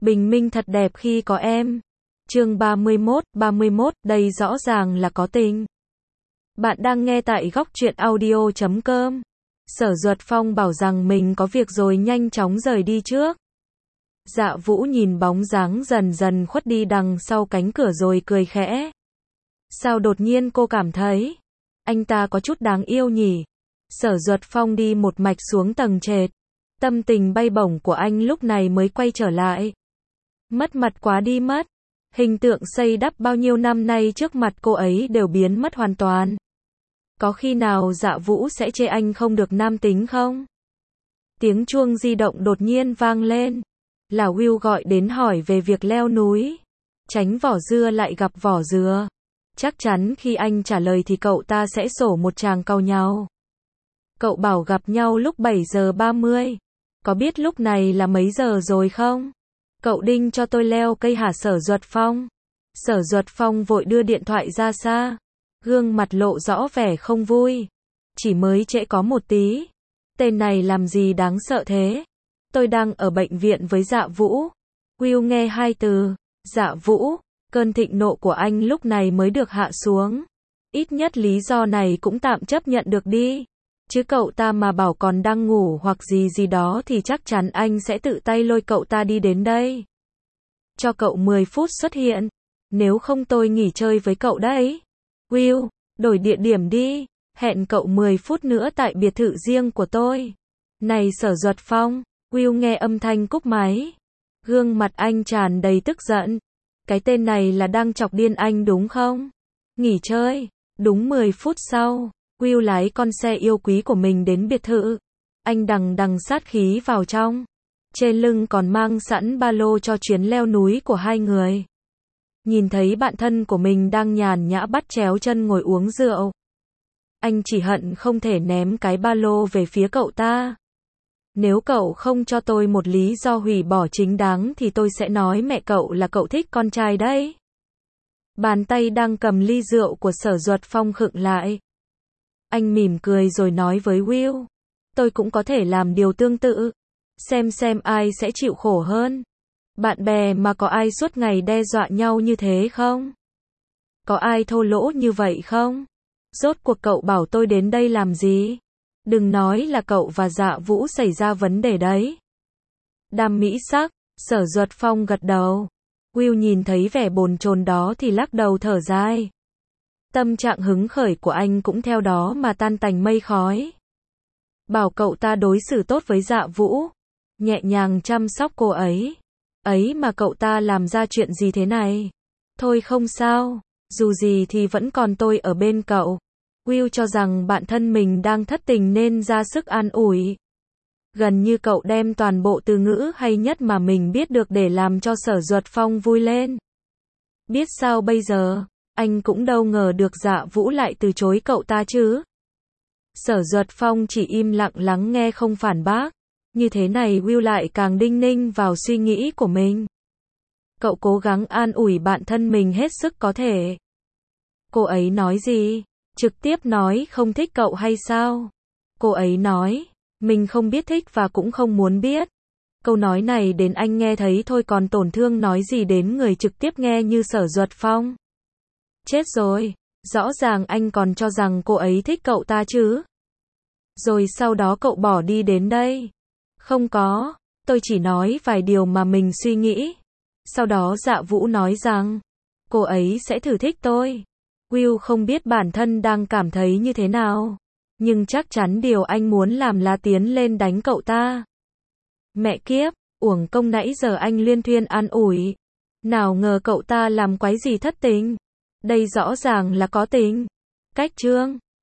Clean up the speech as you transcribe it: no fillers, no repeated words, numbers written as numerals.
Bình minh thật đẹp khi có em. Chương 31, đây rõ ràng là có tình. Bạn đang nghe tại góc truyện audio.com. Sở Duật Phong bảo rằng mình có việc rồi nhanh chóng rời đi trước. Dạ Vũ nhìn bóng dáng dần dần khuất đi đằng sau cánh cửa rồi cười khẽ. Sao đột nhiên cô cảm thấy anh ta có chút đáng yêu nhỉ? Sở Duật Phong đi một mạch xuống tầng trệt. Tâm tình bay bổng của anh lúc này mới quay trở lại. Mất mặt quá đi mất. Hình tượng xây đắp bao nhiêu năm nay trước mặt cô ấy đều biến mất hoàn toàn. Có khi nào Dạ Vũ sẽ chê anh không được nam tính không? Tiếng chuông di động đột nhiên vang lên. Là Will gọi đến hỏi về việc leo núi. Tránh vỏ dưa lại gặp vỏ dừa. Chắc chắn khi anh trả lời thì cậu ta sẽ sổ một tràng cau nhau. Cậu bảo gặp nhau lúc 7 giờ 30. Có biết lúc này là mấy giờ rồi không? Cậu đinh cho tôi leo cây hả Sở Duật Phong? Sở Duật Phong vội đưa điện thoại ra xa. Gương mặt lộ rõ vẻ không vui. Chỉ mới trễ có một tí. Tên này làm gì đáng sợ thế? Tôi đang ở bệnh viện với Dạ Vũ. Will nghe hai từ Dạ Vũ. Cơn thịnh nộ của anh lúc này mới được hạ xuống. Ít nhất lý do này cũng tạm chấp nhận được đi. Chứ cậu ta mà bảo còn đang ngủ hoặc gì đó thì chắc chắn anh sẽ tự tay lôi cậu ta đi đến đây. Cho cậu 10 phút xuất hiện. Nếu không tôi nghỉ chơi với cậu đấy. Will, đổi địa điểm đi. Hẹn cậu 10 phút nữa tại biệt thự riêng của tôi. Này Sở Duật Phong. Will nghe âm thanh cúp máy. Gương mặt anh tràn đầy tức giận. Cái tên này là đang chọc điên anh đúng không? Nghỉ chơi. Đúng 10 phút sau. Will lái con xe yêu quý của mình đến biệt thự. Anh đằng sát khí vào trong. Trên lưng còn mang sẵn ba lô cho chuyến leo núi của hai người. Nhìn thấy bạn thân của mình đang nhàn nhã bắt chéo chân ngồi uống rượu. Anh chỉ hận không thể ném cái ba lô về phía cậu ta. Nếu cậu không cho tôi một lý do hủy bỏ chính đáng thì tôi sẽ nói mẹ cậu là cậu thích con trai đấy. Bàn tay đang cầm ly rượu của Sở Duật Phong khựng lại. Anh mỉm cười rồi nói với Will. Tôi cũng có thể làm điều tương tự. Xem ai sẽ chịu khổ hơn. Bạn bè mà có ai suốt ngày đe dọa nhau như thế không? Có ai thô lỗ như vậy không? Rốt cuộc cậu bảo tôi đến đây làm gì? Đừng nói là cậu và Dạ Vũ xảy ra vấn đề đấy. Đam mỹ sắc, Sở Duật Phong gật đầu. Will nhìn thấy vẻ bồn chồn đó thì lắc đầu thở dài. Tâm trạng hứng khởi của anh cũng theo đó mà tan tành mây khói. Bảo cậu ta đối xử tốt với Dạ Vũ. Nhẹ nhàng chăm sóc cô ấy. Ấy mà cậu ta làm ra chuyện gì thế này? Thôi không sao. Dù gì thì vẫn còn tôi ở bên cậu. Will cho rằng bạn thân mình đang thất tình nên ra sức an ủi. Gần như cậu đem toàn bộ từ ngữ hay nhất mà mình biết được để làm cho Sở Duật Phong vui lên. Biết sao bây giờ? Anh cũng đâu ngờ được Dạ Vũ lại từ chối cậu ta chứ. Sở Duật Phong chỉ im lặng lắng nghe không phản bác. Như thế này Will lại càng đinh ninh vào suy nghĩ của mình. Cậu cố gắng an ủi bạn thân mình hết sức có thể. Cô ấy nói gì? Trực tiếp nói không thích cậu hay sao? Cô ấy nói, mình không biết thích và cũng không muốn biết. Câu nói này đến anh nghe thấy thôi còn tổn thương nói gì đến người trực tiếp nghe như Sở Duật Phong. Chết rồi, rõ ràng anh còn cho rằng cô ấy thích cậu ta chứ. Rồi sau đó cậu bỏ đi đến đây. Không có, tôi chỉ nói vài điều mà mình suy nghĩ. Sau đó Dạ Vũ nói rằng, cô ấy sẽ thử thích tôi. Will không biết bản thân đang cảm thấy như thế nào. Nhưng chắc chắn điều anh muốn làm là tiến lên đánh cậu ta. Mẹ kiếp, uổng công nãy giờ anh liên thuyên an ủi. Nào ngờ cậu ta làm quái gì thất tình. Đây rõ ràng là có tình. Cách chương